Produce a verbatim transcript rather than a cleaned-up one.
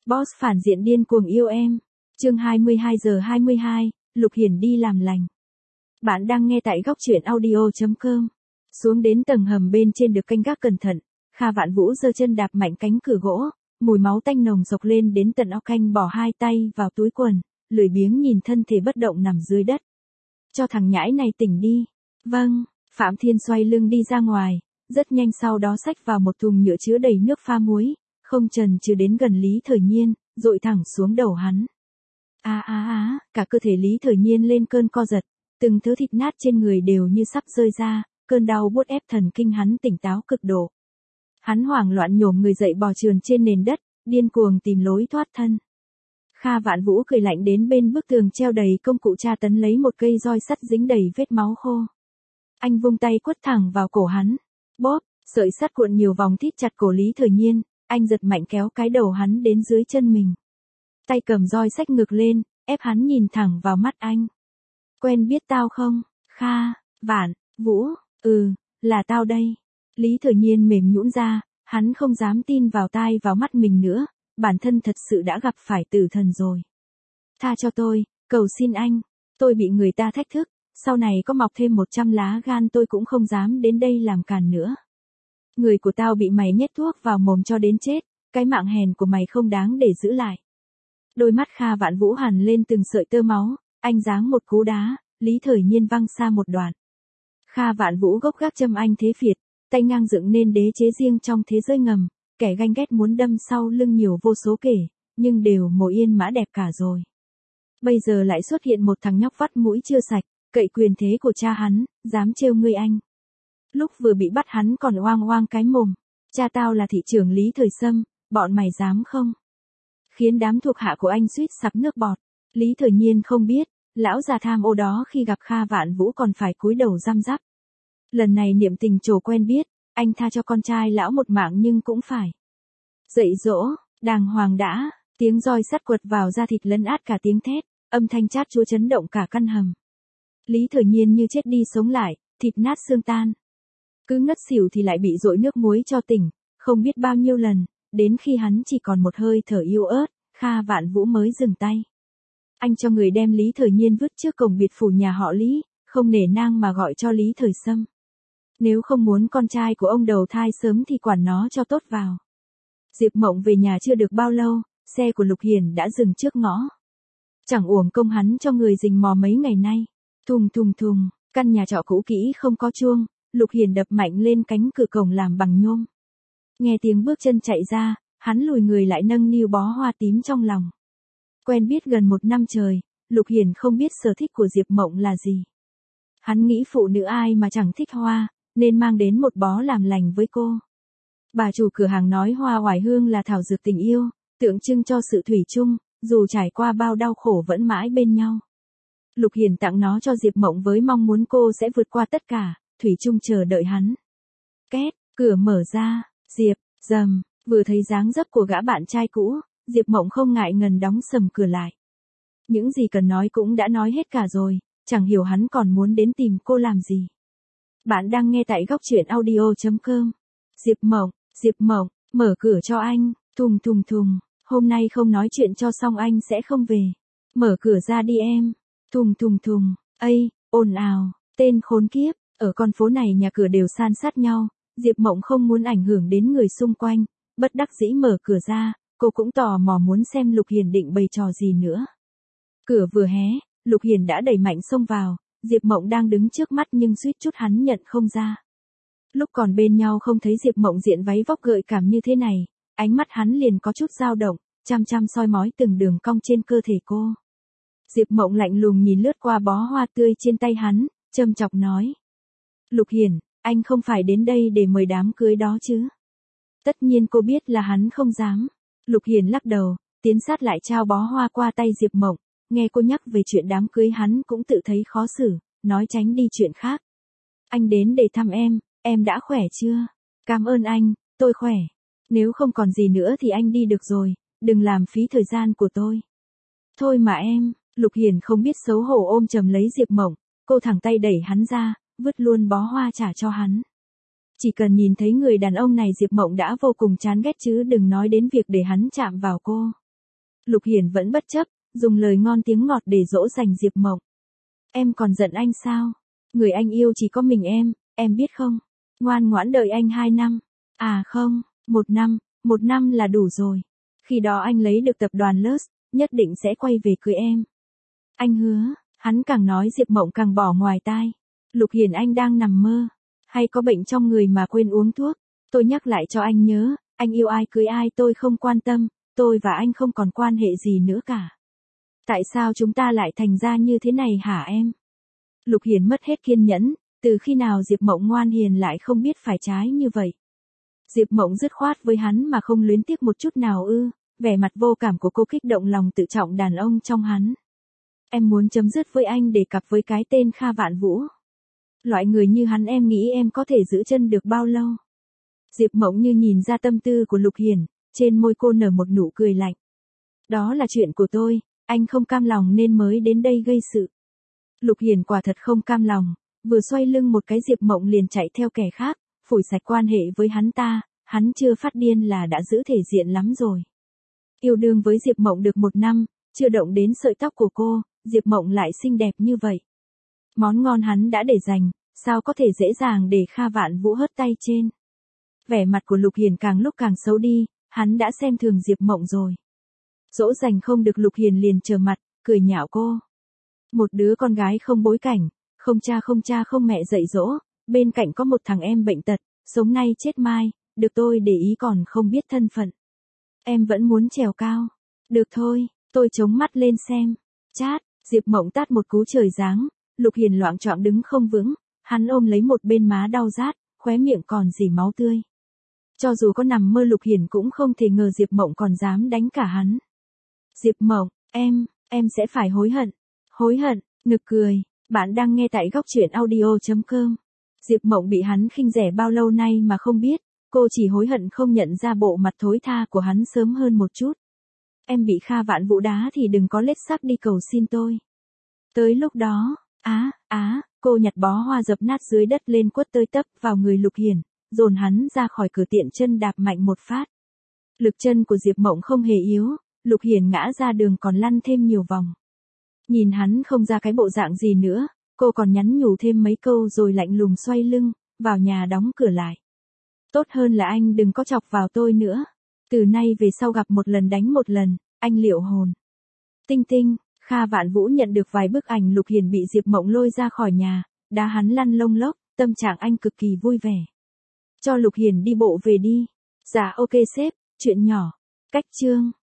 Boss phản diện điên cuồng yêu em. Chương hai mươi hai giờ hai mươi hai, Lục Hiển đi làm lành. Bạn đang nghe tại góc truyện audio chấm com. Xuống đến tầng hầm bên trên được canh gác cẩn thận, Kha Vạn Vũ giơ chân đạp mạnh cánh cửa gỗ, mùi máu tanh nồng sộc lên đến tận óc canh, bỏ hai tay vào túi quần, lười biếng nhìn thân thể bất động nằm dưới đất. Cho thằng nhãi này tỉnh đi. Vâng, Phạm Thiên xoay lưng đi ra ngoài, rất nhanh sau đó xách vào một thùng nhựa chứa đầy nước pha muối, không chần chừ đến gần Lý Thời Nhiên, dội thẳng xuống đầu hắn. Á á á, cả cơ thể Lý Thời Nhiên lên cơn co giật, từng thớ thịt nát trên người đều như sắp rơi ra, cơn đau buốt ép thần kinh hắn tỉnh táo cực độ. Hắn hoảng loạn nhổm người dậy bò trườn trên nền đất, điên cuồng tìm lối thoát thân. Kha Vạn Vũ cười lạnh đến bên bức tường treo đầy công cụ tra tấn lấy một cây roi sắt dính đầy vết máu khô. Anh vung tay quất thẳng vào cổ hắn. Bóp, sợi sắt cuộn nhiều vòng thít chặt cổ Lý Thời Nhiên, anh giật mạnh kéo cái đầu hắn đến dưới chân mình. Tay cầm roi xách ngược lên, ép hắn nhìn thẳng vào mắt anh. Quen biết tao không? Kha, Vạn, Vũ, ừ, là tao đây. Lý Thời Nhiên mềm nhũn ra, hắn không dám tin vào tai vào mắt mình nữa, bản thân thật sự đã gặp phải tử thần rồi. Tha cho tôi, cầu xin anh, tôi bị người ta thách thức, sau này có mọc thêm một trăm lá gan tôi cũng không dám đến đây làm càn nữa. Người của tao bị mày nhét thuốc vào mồm cho đến chết, cái mạng hèn của mày không đáng để giữ lại. Đôi mắt Kha Vạn Vũ hằn lên từng sợi tơ máu, anh giáng một cú đá, Lý Thời Nhiên văng xa một đoạn. Kha Vạn Vũ gốc gác châm anh thế phiệt, tay ngang dựng nên đế chế riêng trong thế giới ngầm, kẻ ganh ghét muốn đâm sau lưng nhiều vô số kể, nhưng đều mồ yên mã đẹp cả rồi. Bây giờ lại xuất hiện một thằng nhóc vắt mũi chưa sạch, cậy quyền thế của cha hắn, dám trêu ngươi anh. Lúc vừa bị bắt hắn còn oang oang cái mồm, cha tao là thị trưởng Lý Thời Sâm, bọn mày dám không? Khiến đám thuộc hạ của anh suýt sặc nước bọt. Lý Thời Nhiên không biết, lão già tham ô đó khi gặp Kha Vạn Vũ còn phải cúi đầu răm rắp. Lần này niệm tình trổ quen biết, anh tha cho con trai lão một mạng nhưng cũng phải dạy dỗ, đàng hoàng đã. Tiếng roi sắt quật vào da thịt lấn át cả tiếng thét, âm thanh chát chúa chấn động cả căn hầm. Lý Thời Nhiên như chết đi sống lại, thịt nát xương tan. Cứ ngất xỉu thì lại bị dội nước muối cho tỉnh, không biết bao nhiêu lần, đến khi hắn chỉ còn một hơi thở yếu ớt, Kha Vạn Vũ mới dừng tay. Anh cho người đem Lý Thời Nhiên vứt trước cổng biệt phủ nhà họ Lý, không nể nang mà gọi cho Lý Thời Sâm. Nếu không muốn con trai của ông đầu thai sớm thì quản nó cho tốt vào. Diệp Mộng về nhà chưa được bao lâu, xe của Lục Hiển đã dừng trước ngõ. Chẳng uổng công hắn cho người rình mò mấy ngày nay. Thùng thùng thùng, căn nhà trọ cũ kỹ không có chuông, Lục Hiển đập mạnh lên cánh cửa cổng làm bằng nhôm. Nghe tiếng bước chân chạy ra, hắn lùi người lại nâng niu bó hoa tím trong lòng. Quen biết gần một năm trời, Lục Hiển không biết sở thích của Diệp Mộng là gì. Hắn nghĩ phụ nữ ai mà chẳng thích hoa, nên mang đến một bó làm lành với cô. Bà chủ cửa hàng nói hoa oải hương là thảo dược tình yêu, tượng trưng cho sự thủy chung, dù trải qua bao đau khổ vẫn mãi bên nhau. Lục Hiển tặng nó cho Diệp Mộng với mong muốn cô sẽ vượt qua tất cả, thủy chung chờ đợi hắn. Két, cửa mở ra, Diệp, dầm, vừa thấy dáng dấp của gã bạn trai cũ, Diệp Mộng không ngại ngần đóng sầm cửa lại. Những gì cần nói cũng đã nói hết cả rồi, chẳng hiểu hắn còn muốn đến tìm cô làm gì. Bạn đang nghe tại góc truyện audio chấm com. Diệp Mộng, Diệp Mộng, mở cửa cho anh, thùng thùng thùng, hôm nay không nói chuyện cho xong anh sẽ không về. Mở cửa ra đi em, thùng thùng thùng, ây, ồn ào, tên khốn kiếp, ở con phố này nhà cửa đều san sát nhau, Diệp Mộng không muốn ảnh hưởng đến người xung quanh, bất đắc dĩ mở cửa ra, cô cũng tò mò muốn xem Lục Hiển định bày trò gì nữa. Cửa vừa hé, Lục Hiển đã đẩy mạnh xông vào, Diệp Mộng đang đứng trước mắt nhưng suýt chút hắn nhận không ra. Lúc còn bên nhau không thấy Diệp Mộng diện váy vóc gợi cảm như thế này, ánh mắt hắn liền có chút dao động, chăm chăm soi mói từng đường cong trên cơ thể cô. Diệp Mộng lạnh lùng nhìn lướt qua bó hoa tươi trên tay hắn, châm chọc nói. Lục Hiển, anh không phải đến đây để mời đám cưới đó chứ? Tất nhiên cô biết là hắn không dám. Lục Hiển lắc đầu, tiến sát lại trao bó hoa qua tay Diệp Mộng, nghe cô nhắc về chuyện đám cưới hắn cũng tự thấy khó xử, nói tránh đi chuyện khác. Anh đến để thăm em, em đã khỏe chưa? Cảm ơn anh, tôi khỏe. Nếu không còn gì nữa thì anh đi được rồi, đừng làm phí thời gian của tôi. Thôi mà em, Lục Hiển không biết xấu hổ ôm chầm lấy Diệp Mộng, cô thẳng tay đẩy hắn ra, vứt luôn bó hoa trả cho hắn. Chỉ cần nhìn thấy người đàn ông này Diệp Mộng đã vô cùng chán ghét chứ đừng nói đến việc để hắn chạm vào cô. Lục Hiền vẫn bất chấp, dùng lời ngon tiếng ngọt để dỗ dành Diệp Mộng. Em còn giận anh sao? Người anh yêu chỉ có mình em, em biết không? Ngoan ngoãn đợi anh hai năm. À không, một năm, một năm là đủ rồi. Khi đó anh lấy được tập đoàn Lux, nhất định sẽ quay về cưới em. Anh hứa, hắn càng nói Diệp Mộng càng bỏ ngoài tai. Lục Hiền anh đang nằm mơ, hay có bệnh trong người mà quên uống thuốc. Tôi nhắc lại cho anh nhớ, anh yêu ai cưới ai tôi không quan tâm, tôi và anh không còn quan hệ gì nữa cả. Tại sao chúng ta lại thành ra như thế này hả em? Lục Hiền mất hết kiên nhẫn, từ khi nào Diệp Mộng ngoan hiền lại không biết phải trái như vậy. Diệp Mộng dứt khoát với hắn mà không luyến tiếc một chút nào ư, vẻ mặt vô cảm của cô kích động lòng tự trọng đàn ông trong hắn. Em muốn chấm dứt với anh để cặp với cái tên Kha Vạn Vũ. Loại người như hắn em nghĩ em có thể giữ chân được bao lâu? Diệp Mộng như nhìn ra tâm tư của Lục Hiền, trên môi cô nở một nụ cười lạnh. Đó là chuyện của tôi, anh không cam lòng nên mới đến đây gây sự. Lục Hiền quả thật không cam lòng, vừa xoay lưng một cái Diệp Mộng liền chạy theo kẻ khác, phủi sạch quan hệ với hắn ta, hắn chưa phát điên là đã giữ thể diện lắm rồi. Yêu đương với Diệp Mộng được một năm, chưa động đến sợi tóc của cô, Diệp Mộng lại xinh đẹp như vậy. Món ngon hắn đã để dành, sao có thể dễ dàng để Kha Vạn Vũ hớt tay trên. Vẻ mặt của Lục Hiền càng lúc càng xấu đi, hắn đã xem thường Diệp Mộng rồi. Dỗ dành không được Lục Hiền liền trờ mặt, cười nhạo cô. Một đứa con gái không bối cảnh, không cha không cha không mẹ dạy dỗ, bên cạnh có một thằng em bệnh tật, sống nay chết mai, được tôi để ý còn không biết thân phận. Em vẫn muốn trèo cao. Được thôi, tôi chống mắt lên xem. Chát, Diệp Mộng tát một cú trời giáng, Lục Hiền loạng choạng đứng không vững, hắn ôm lấy một bên má đau rát, khóe miệng còn rỉ máu tươi. Cho dù có nằm mơ Lục Hiền cũng không thể ngờ Diệp Mộng còn dám đánh cả hắn. Diệp Mộng, em, em sẽ phải hối hận. Hối hận, nực cười, bạn đang nghe tại góc truyện audio chấm com. Diệp Mộng bị hắn khinh rẻ bao lâu nay mà không biết, cô chỉ hối hận không nhận ra bộ mặt thối tha của hắn sớm hơn một chút. Em bị Kha Vạn Vũ đá thì đừng có lết xác đi cầu xin tôi. Tới lúc đó, á, á, cô nhặt bó hoa dập nát dưới đất lên quất tơi tấp vào người Lục Hiền, dồn hắn ra khỏi cửa tiện chân đạp mạnh một phát. Lực chân của Diệp Mộng không hề yếu, Lục Hiền ngã ra đường còn lăn thêm nhiều vòng. Nhìn hắn không ra cái bộ dạng gì nữa, cô còn nhắn nhủ thêm mấy câu rồi lạnh lùng xoay lưng, vào nhà đóng cửa lại. Tốt hơn là anh đừng có chọc vào tôi nữa. Từ nay về sau gặp một lần đánh một lần, anh liệu hồn. Tinh tinh, Kha Vạn Vũ nhận được vài bức ảnh Lục Hiền bị Diệp Mộng lôi ra khỏi nhà, đá hắn lăn lông lốc, tâm trạng anh cực kỳ vui vẻ. Cho Lục Hiền đi bộ về đi. Dạ ok sếp, chuyện nhỏ. Cách chương.